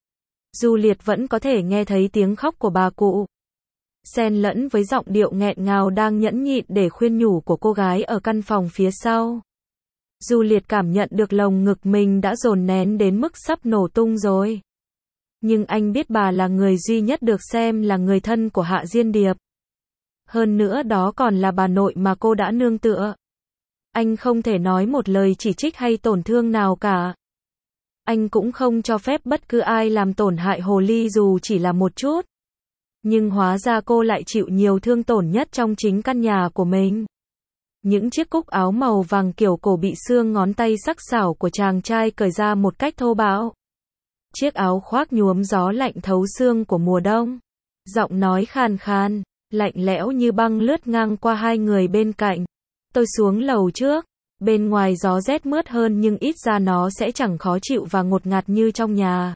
Speaker 1: Du Liệt vẫn có thể nghe thấy tiếng khóc của bà cụ. Xen lẫn với giọng điệu nghẹn ngào đang nhẫn nhịn để khuyên nhủ của cô gái ở căn phòng phía sau. Du Liệt cảm nhận được lồng ngực mình đã dồn nén đến mức sắp nổ tung rồi. Nhưng anh biết bà là người duy nhất được xem là người thân của Hạ Diên Điệp. Hơn nữa đó còn là bà nội mà cô đã nương tựa. Anh không thể nói một lời chỉ trích hay tổn thương nào cả. Anh cũng không cho phép bất cứ ai làm tổn hại hồ ly dù chỉ là một chút. Nhưng hóa ra cô lại chịu nhiều thương tổn nhất trong chính căn nhà của mình. Những chiếc cúc áo màu vàng kiểu cổ bị xương ngón tay sắc sảo của chàng trai cởi ra một cách thô bạo. Chiếc áo khoác nhuốm gió lạnh thấu xương của mùa đông. Giọng nói khàn khàn, lạnh lẽo như băng lướt ngang qua hai người bên cạnh. Tôi xuống lầu trước. Bên ngoài gió rét mướt hơn nhưng ít ra nó sẽ chẳng khó chịu và ngột ngạt như trong nhà.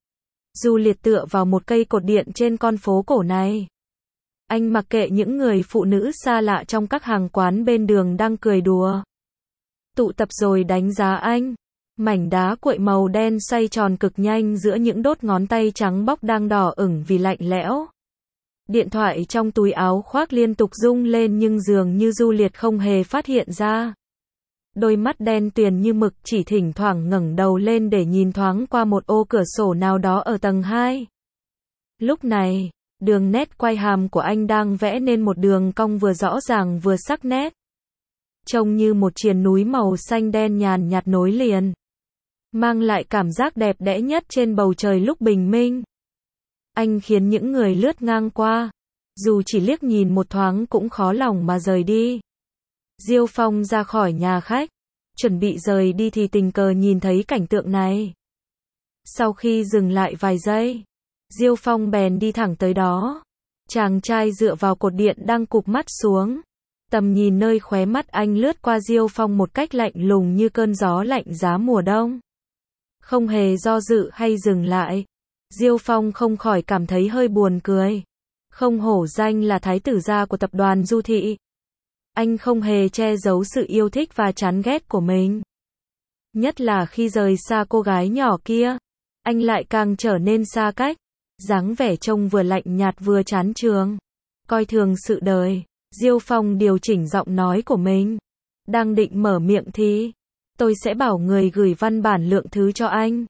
Speaker 1: Du Liệt tựa vào một cây cột điện trên con phố cổ này. Anh mặc kệ những người phụ nữ xa lạ trong các hàng quán bên đường đang cười đùa. Tụ tập rồi đánh giá anh. Mảnh đá cuội màu đen xoay tròn cực nhanh giữa những đốt ngón tay trắng bóc đang đỏ ửng vì lạnh lẽo. Điện thoại trong túi áo khoác liên tục rung lên nhưng dường như Du Liệt không hề phát hiện ra. Đôi mắt đen tuyền như mực chỉ thỉnh thoảng ngẩng đầu lên để nhìn thoáng qua một ô cửa sổ nào đó ở tầng hai. Lúc này, đường nét quai hàm của anh đang vẽ nên một đường cong vừa rõ ràng vừa sắc nét. Trông như một triền núi màu xanh đen nhàn nhạt nối liền. Mang lại cảm giác đẹp đẽ nhất trên bầu trời lúc bình minh. Anh khiến những người lướt ngang qua, dù chỉ liếc nhìn một thoáng cũng khó lòng mà rời đi. Diêu Phong ra khỏi nhà khách, chuẩn bị rời đi thì tình cờ nhìn thấy cảnh tượng này. Sau khi dừng lại vài giây, Diêu Phong bèn đi thẳng tới đó. Chàng trai dựa vào cột điện đang cụp mắt xuống. Tầm nhìn nơi khóe mắt anh lướt qua Diêu Phong một cách lạnh lùng như cơn gió lạnh giá mùa đông. Không hề do dự hay dừng lại, Diêu Phong không khỏi cảm thấy hơi buồn cười. Không hổ danh là thái tử gia của tập đoàn Du Thị. Anh không hề che giấu sự yêu thích và chán ghét của mình. Nhất là khi rời xa cô gái nhỏ kia, anh lại càng trở nên xa cách. Dáng vẻ trông vừa lạnh nhạt vừa chán chường, coi thường sự đời. Diêu Phong điều chỉnh giọng nói của mình. Đang định mở miệng thì, tôi sẽ bảo người gửi văn bản lượng thứ cho anh.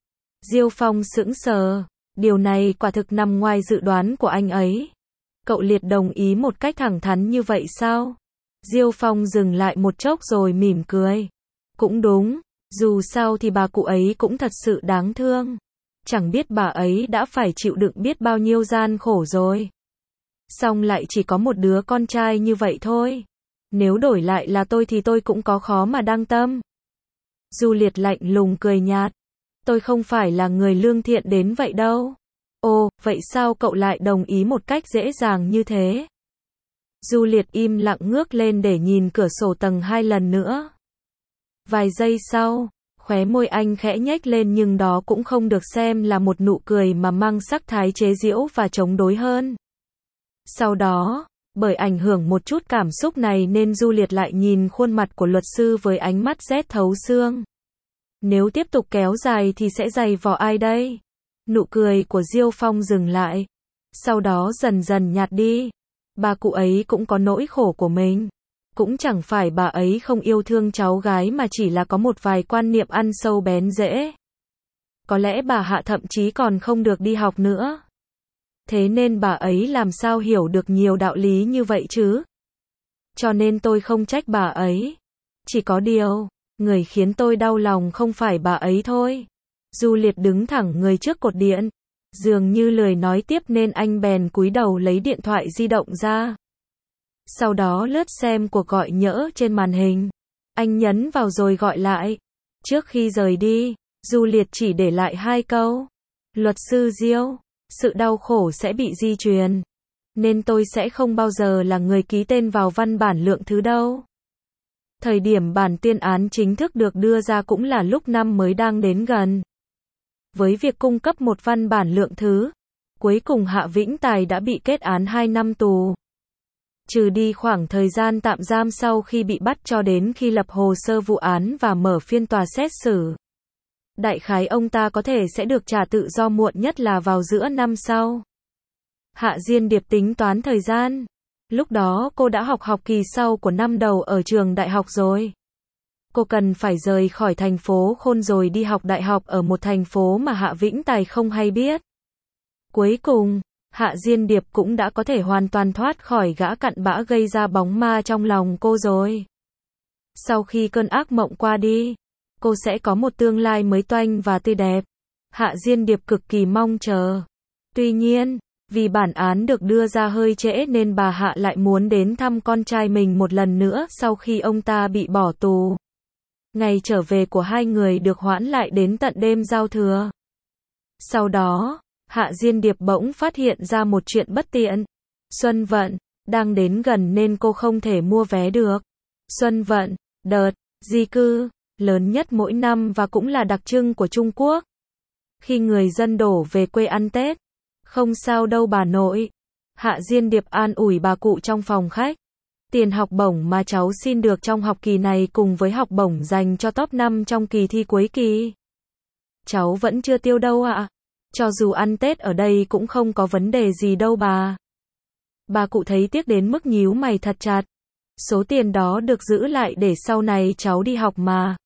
Speaker 1: Diêu Phong sững sờ, điều này quả thực nằm ngoài dự đoán của anh ấy. Cậu Liệt đồng ý một cách thẳng thắn như vậy sao? Diêu Phong dừng lại một chốc rồi mỉm cười. Cũng đúng, dù sao thì bà cụ ấy cũng thật sự đáng thương. Chẳng biết bà ấy đã phải chịu đựng biết bao nhiêu gian khổ rồi. Xong lại chỉ có một đứa con trai như vậy thôi. Nếu đổi lại là tôi thì tôi cũng có khó mà đăng tâm. Du Liệt lạnh lùng cười nhạt. Tôi không phải là người lương thiện đến vậy đâu. Ồ, vậy sao cậu lại đồng ý một cách dễ dàng như thế? Du Liệt im lặng ngước lên để nhìn cửa sổ tầng hai lần nữa. Vài giây sau, khóe môi anh khẽ nhếch lên nhưng đó cũng không được xem là một nụ cười mà mang sắc thái chế giễu và chống đối hơn. Sau đó, bởi ảnh hưởng một chút cảm xúc này nên Du Liệt lại nhìn khuôn mặt của luật sư với ánh mắt rét thấu xương. Nếu tiếp tục kéo dài thì sẽ giày vò ai đây? Nụ cười của Diêu Phong dừng lại. Sau đó dần dần nhạt đi. Bà cụ ấy cũng có nỗi khổ của mình. Cũng chẳng phải bà ấy không yêu thương cháu gái mà chỉ là có một vài quan niệm ăn sâu bén rễ. Có lẽ bà Hạ thậm chí còn không được đi học nữa. Thế nên bà ấy làm sao hiểu được nhiều đạo lý như vậy chứ? Cho nên tôi không trách bà ấy. Chỉ có điều, người khiến tôi đau lòng không phải bà ấy thôi. Du Liệt đứng thẳng người trước cột điện. Dường như lười nói tiếp nên anh bèn cúi đầu lấy điện thoại di động ra. Sau đó lướt xem cuộc gọi nhỡ trên màn hình. Anh nhấn vào rồi gọi lại. Trước khi rời đi, Du Liệt chỉ để lại hai câu. Luật sư Diêu, sự đau khổ sẽ bị di truyền. Nên tôi sẽ không bao giờ là người ký tên vào văn bản lượng thứ đâu. Thời điểm bản tuyên án chính thức được đưa ra cũng là lúc năm mới đang đến gần. Với việc cung cấp một văn bản lượng thứ, cuối cùng Hạ Vĩnh Tài đã bị kết án hai năm tù. Trừ đi khoảng thời gian tạm giam sau khi bị bắt cho đến khi lập hồ sơ vụ án và mở phiên tòa xét xử. Đại khái ông ta có thể sẽ được trả tự do muộn nhất là vào giữa năm sau. Hạ Diên Điệp tính toán thời gian. Lúc đó cô đã học học kỳ sau của năm đầu ở trường đại học rồi. Cô cần phải rời khỏi thành phố Khôn rồi đi học đại học ở một thành phố mà Hạ Vĩnh Tài không hay biết. Cuối cùng, Hạ Diên Điệp cũng đã có thể hoàn toàn thoát khỏi gã cặn bã gây ra bóng ma trong lòng cô rồi. Sau khi cơn ác mộng qua đi, cô sẽ có một tương lai mới toanh và tươi đẹp. Hạ Diên Điệp cực kỳ mong chờ. Tuy nhiên, vì bản án được đưa ra hơi trễ nên bà Hạ lại muốn đến thăm con trai mình một lần nữa sau khi ông ta bị bỏ tù. Ngày trở về của hai người được hoãn lại đến tận đêm giao thừa. Sau đó, Hạ Diên Điệp bỗng phát hiện ra một chuyện bất tiện. Xuân vận, đang đến gần nên cô không thể mua vé được. Xuân vận, đợt, di cư, lớn nhất mỗi năm và cũng là đặc trưng của Trung Quốc. Khi người dân đổ về quê ăn Tết. Không sao đâu bà nội. Hạ Diên Điệp an ủi bà cụ trong phòng khách. Tiền học bổng mà cháu xin được trong học kỳ này cùng với học bổng dành cho top năm trong kỳ thi cuối kỳ. Cháu vẫn chưa tiêu đâu ạ. Cho dù ăn Tết ở đây cũng không có vấn đề gì đâu bà. Bà cụ thấy tiếc đến mức nhíu mày thật chặt. Số tiền đó được giữ lại để sau này cháu đi học mà.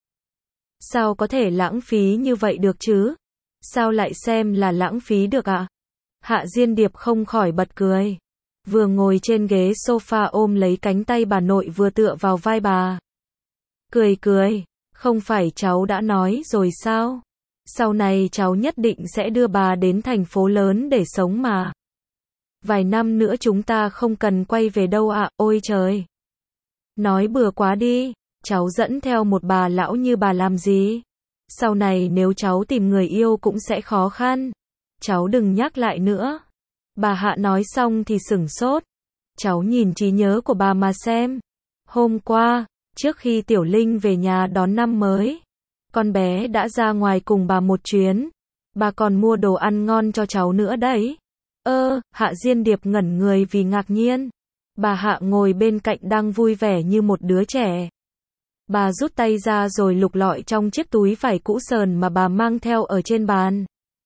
Speaker 1: Sao có thể lãng phí như vậy được chứ? Sao lại xem là lãng phí được ạ? Hạ Diên Điệp không khỏi bật cười. Vừa ngồi trên ghế sofa ôm lấy cánh tay bà nội vừa tựa vào vai bà. Cười cười, không phải cháu đã nói rồi sao? Sau này cháu nhất định sẽ đưa bà đến thành phố lớn để sống mà. Vài năm nữa chúng ta không cần quay về đâu ạ, ôi trời. Nói bừa quá đi, cháu dẫn theo một bà lão như bà làm gì? Sau này nếu cháu tìm người yêu cũng sẽ khó khăn. Cháu đừng nhắc lại nữa. Bà Hạ nói xong thì sửng sốt. Cháu nhìn trí nhớ của bà mà xem. Hôm qua, trước khi Tiểu Linh về nhà đón năm mới, con bé đã ra ngoài cùng bà một chuyến. Bà còn mua đồ ăn ngon cho cháu nữa đấy. Ơ, Hạ Diên Điệp ngẩn người vì ngạc nhiên. Bà Hạ ngồi bên cạnh đang vui vẻ như một đứa trẻ. Bà rút tay ra rồi lục lọi trong chiếc túi vải cũ sờn mà bà mang theo ở trên bàn.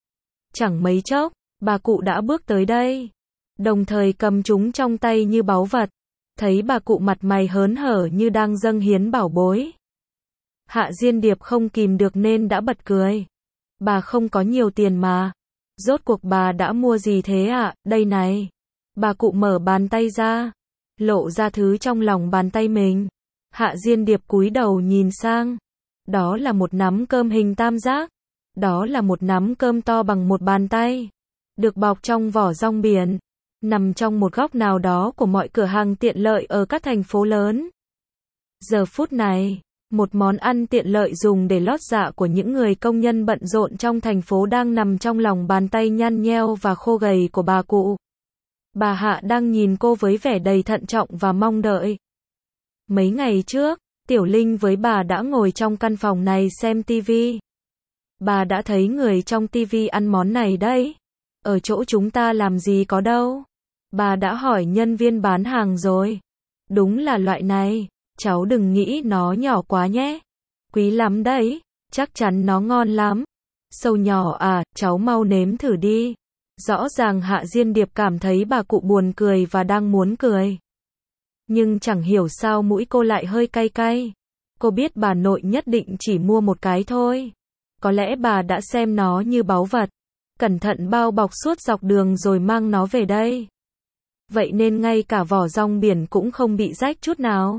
Speaker 1: Chẳng mấy chốc, bà cụ đã bước tới đây. Đồng thời cầm chúng trong tay như báu vật. Thấy bà cụ mặt mày hớn hở như đang dâng hiến bảo bối. Hạ Diên Điệp không kìm được nên đã bật cười. Bà không có nhiều tiền mà. Rốt cuộc bà đã mua gì thế ạ? Đây này. Bà cụ mở bàn tay ra, lộ ra thứ trong lòng bàn tay mình. Hạ Diên Điệp cúi đầu nhìn sang. Đó là một nắm cơm hình tam giác. Đó là một nắm cơm to bằng một bàn tay, được bọc trong vỏ rong biển, nằm trong một góc nào đó của mọi cửa hàng tiện lợi ở các thành phố lớn. Giờ phút này, một món ăn tiện lợi dùng để lót dạ của những người công nhân bận rộn trong thành phố đang nằm trong lòng bàn tay nhăn nheo và khô gầy của bà cụ. Bà Hạ đang nhìn cô với vẻ đầy thận trọng và mong đợi. Mấy ngày trước, Tiểu Linh với bà đã ngồi trong căn phòng này xem tivi. Bà đã thấy người trong tivi ăn món này đấy. Ở chỗ chúng ta làm gì có đâu. Bà đã hỏi nhân viên bán hàng rồi. Đúng là loại này. Cháu đừng nghĩ nó nhỏ quá nhé. Quý lắm đấy. Chắc chắn nó ngon lắm. Sâu nhỏ à, cháu mau nếm thử đi. Rõ ràng Hạ Diên Điệp cảm thấy bà cụ buồn cười và đang muốn cười. Nhưng chẳng hiểu sao mũi cô lại hơi cay cay. Cô biết bà nội nhất định chỉ mua một cái thôi. Có lẽ bà đã xem nó như báu vật, cẩn thận bao bọc suốt dọc đường rồi mang nó về đây. Vậy nên ngay cả vỏ rong biển cũng không bị rách chút nào.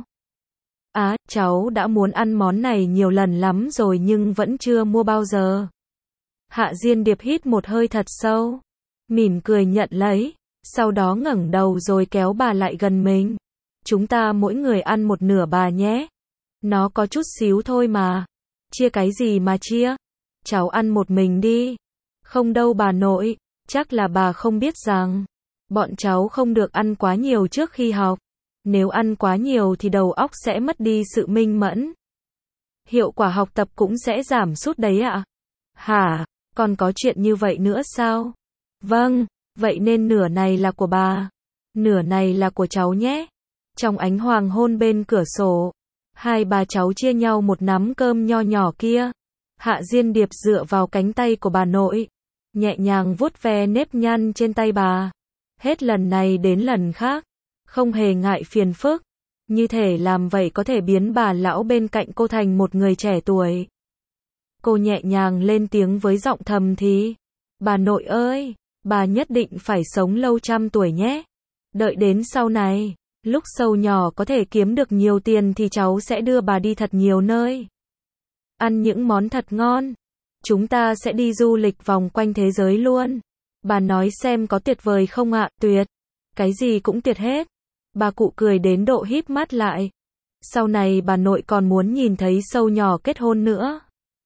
Speaker 1: Á, cháu đã muốn ăn món này nhiều lần lắm rồi nhưng vẫn chưa mua bao giờ. Hạ Diên Điệp hít một hơi thật sâu, mỉm cười nhận lấy, sau đó ngẩng đầu rồi kéo bà lại gần mình. Chúng ta mỗi người ăn một nửa bà nhé. Nó có chút xíu thôi mà. Chia cái gì mà chia? Cháu ăn một mình đi. Không đâu bà nội, chắc là bà không biết rằng bọn cháu không được ăn quá nhiều trước khi học. Nếu ăn quá nhiều thì đầu óc sẽ mất đi sự minh mẫn. Hiệu quả học tập cũng sẽ giảm sút đấy ạ. Hả? Còn có chuyện như vậy nữa sao? Vâng, vậy nên nửa này là của bà. Nửa này là của cháu nhé. Trong ánh hoàng hôn bên cửa sổ, hai bà cháu chia nhau một nắm cơm nho nhỏ kia. Hạ Diên Điệp dựa vào cánh tay của bà nội, nhẹ nhàng vuốt ve nếp nhăn trên tay bà. Hết lần này đến lần khác, không hề ngại phiền phức. Như thể làm vậy có thể biến bà lão bên cạnh cô thành một người trẻ tuổi. Cô nhẹ nhàng lên tiếng với giọng thầm thì. Bà nội ơi, bà nhất định phải sống lâu trăm tuổi nhé. Đợi đến sau này, lúc Sâu nhỏ có thể kiếm được nhiều tiền thì cháu sẽ đưa bà đi thật nhiều nơi. Ăn những món thật ngon. Chúng ta sẽ đi du lịch vòng quanh thế giới luôn. Bà nói xem có tuyệt vời không ạ? Tuyệt. Cái gì cũng tuyệt hết. Bà cụ cười đến độ híp mắt lại. Sau này bà nội còn muốn nhìn thấy Sâu nhỏ kết hôn nữa.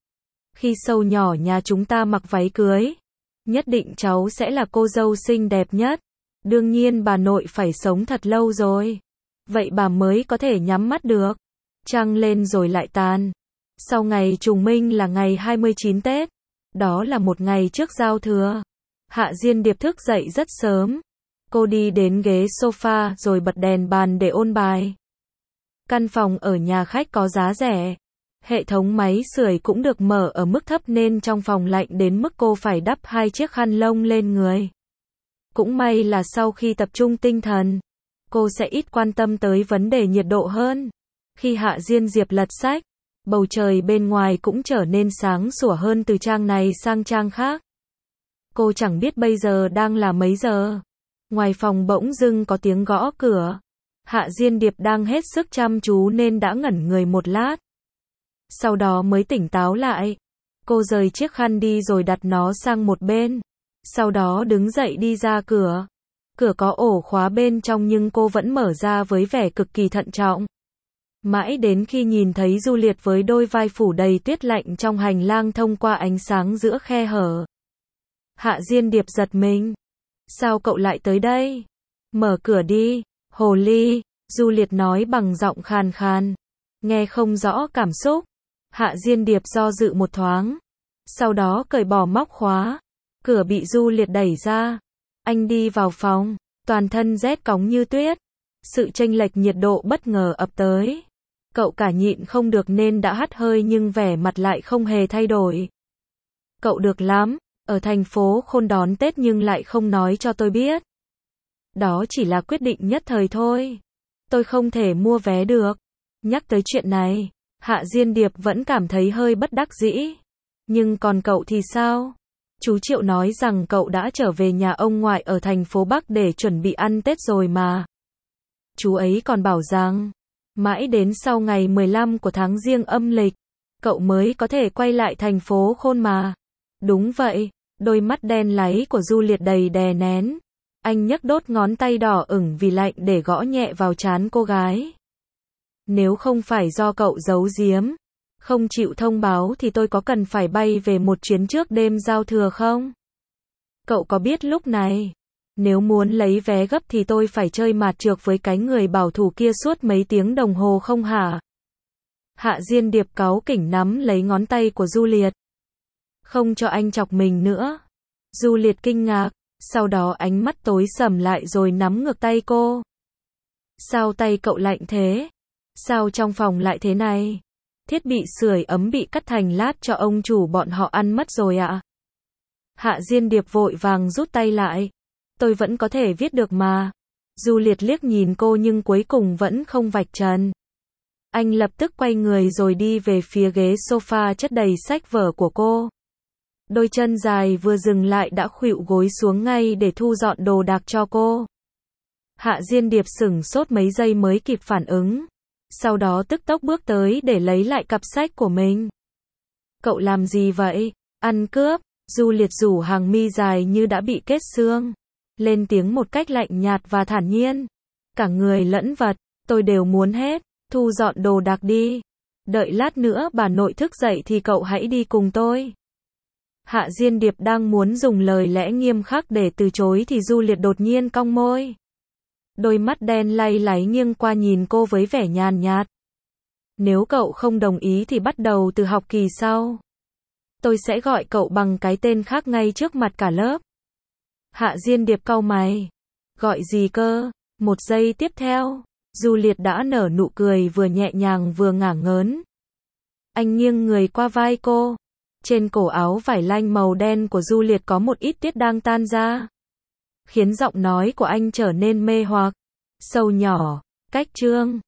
Speaker 1: Khi Sâu nhỏ nhà chúng ta mặc váy cưới, nhất định cháu sẽ là cô dâu xinh đẹp nhất. Đương nhiên bà nội phải sống thật lâu rồi. Vậy bà mới có thể nhắm mắt được. Trăng lên rồi lại tàn. Sau ngày trùng minh là ngày hai mươi chín Tết. Đó là một ngày trước giao thừa. Hạ Diên Điệp thức dậy rất sớm. Cô đi đến ghế sofa rồi bật đèn bàn để ôn bài. Căn phòng ở nhà khách có giá rẻ. Hệ thống máy sưởi cũng được mở ở mức thấp nên trong phòng lạnh đến mức cô phải đắp hai chiếc khăn lông lên người. Cũng may là sau khi tập trung tinh thần, cô sẽ ít quan tâm tới vấn đề nhiệt độ hơn. Khi Hạ Diên Diệp lật sách, bầu trời bên ngoài cũng trở nên sáng sủa hơn từ trang này sang trang khác. Cô chẳng biết bây giờ đang là mấy giờ. Ngoài phòng bỗng dưng có tiếng gõ cửa. Hạ Diên Điệp đang hết sức chăm chú nên đã ngẩn người một lát. Sau đó mới tỉnh táo lại. Cô rời chiếc khăn đi rồi đặt nó sang một bên. Sau đó đứng dậy đi ra cửa. Cửa có ổ khóa bên trong nhưng cô vẫn mở ra với vẻ cực kỳ thận trọng. Mãi đến khi nhìn thấy Du Liệt với đôi vai phủ đầy tuyết lạnh trong hành lang thông qua ánh sáng giữa khe hở. Hạ Diên Điệp giật mình. Sao cậu lại tới đây? Mở cửa đi, hồ ly, Du Liệt nói bằng giọng khàn khàn. Nghe không rõ cảm xúc. Hạ Diên Điệp do dự một thoáng. Sau đó cởi bỏ móc khóa. Cửa bị Du Liệt đẩy ra. Anh đi vào phòng, toàn thân rét cóng như tuyết. Sự chênh lệch nhiệt độ bất ngờ ập tới. Cậu cả nhịn không được nên đã hắt hơi nhưng vẻ mặt lại không hề thay đổi. Cậu được lắm, ở thành phố Khôn đón Tết nhưng lại không nói cho tôi biết. Đó chỉ là quyết định nhất thời thôi. Tôi không thể mua vé được. Nhắc tới chuyện này, Hạ Diên Điệp vẫn cảm thấy hơi bất đắc dĩ. Nhưng còn cậu thì sao? Chú Triệu nói rằng cậu đã trở về nhà ông ngoại ở thành phố Bắc để chuẩn bị ăn Tết rồi mà. Chú ấy còn bảo rằng, mãi đến sau ngày mười lăm của tháng Giêng âm lịch, cậu mới có thể quay lại thành phố Khôn mà. Đúng vậy, đôi mắt đen láy của Du Liệt đầy đè nén. Anh nhấc đốt ngón tay đỏ ửng vì lạnh để gõ nhẹ vào trán cô gái. Nếu không phải do cậu giấu giếm, không chịu thông báo thì tôi có cần phải bay về một chuyến trước đêm giao thừa không? Cậu có biết lúc này, nếu muốn lấy vé gấp thì tôi phải chơi mạt trược với cái người bảo thủ kia suốt mấy tiếng đồng hồ không hả? Hạ Diên Điệp cáu kỉnh nắm lấy ngón tay của Du Liệt. Không cho anh chọc mình nữa. Du Liệt kinh ngạc, sau đó ánh mắt tối sầm lại rồi nắm ngược tay cô. Sao tay cậu lạnh thế? Sao trong phòng lại thế này? Thiết bị sưởi ấm bị cắt thành lát cho ông chủ bọn họ ăn mất rồi ạ. À? Hạ Diên Điệp vội vàng rút tay lại. Tôi vẫn có thể viết được mà. Du Liệt liếc nhìn cô nhưng cuối cùng vẫn không vạch trần. Anh lập tức quay người rồi đi về phía ghế sofa chất đầy sách vở của cô. Đôi chân dài vừa dừng lại đã khuỵu gối xuống ngay để thu dọn đồ đạc cho cô. Hạ Diên Điệp sửng sốt mấy giây mới kịp phản ứng. Sau đó tức tốc bước tới để lấy lại cặp sách của mình. Cậu làm gì vậy? Ăn cướp. Du Liệt rủ hàng mi dài như đã bị kết xương. Lên tiếng một cách lạnh nhạt và thản nhiên. Cả người lẫn vật, tôi đều muốn hết. Thu dọn đồ đạc đi. Đợi lát nữa bà nội thức dậy thì cậu hãy đi cùng tôi. Hạ Diên Điệp đang muốn dùng lời lẽ nghiêm khắc để từ chối thì Du Liệt đột nhiên cong môi. Đôi mắt đen lay láy nghiêng qua nhìn cô với vẻ nhàn nhạt. Nếu cậu không đồng ý thì bắt đầu từ học kỳ sau. Tôi sẽ gọi cậu bằng cái tên khác ngay trước mặt cả lớp. Hạ Diên Điệp cau mày. Gọi gì cơ? Một giây tiếp theo, Du Liệt đã nở nụ cười vừa nhẹ nhàng vừa ngả ngớn. Anh nghiêng người qua vai cô. Trên cổ áo vải lanh màu đen của Du Liệt có một ít tuyết đang tan ra, khiến giọng nói của anh trở nên mê hoặc, sâu nhỏ, cách chương.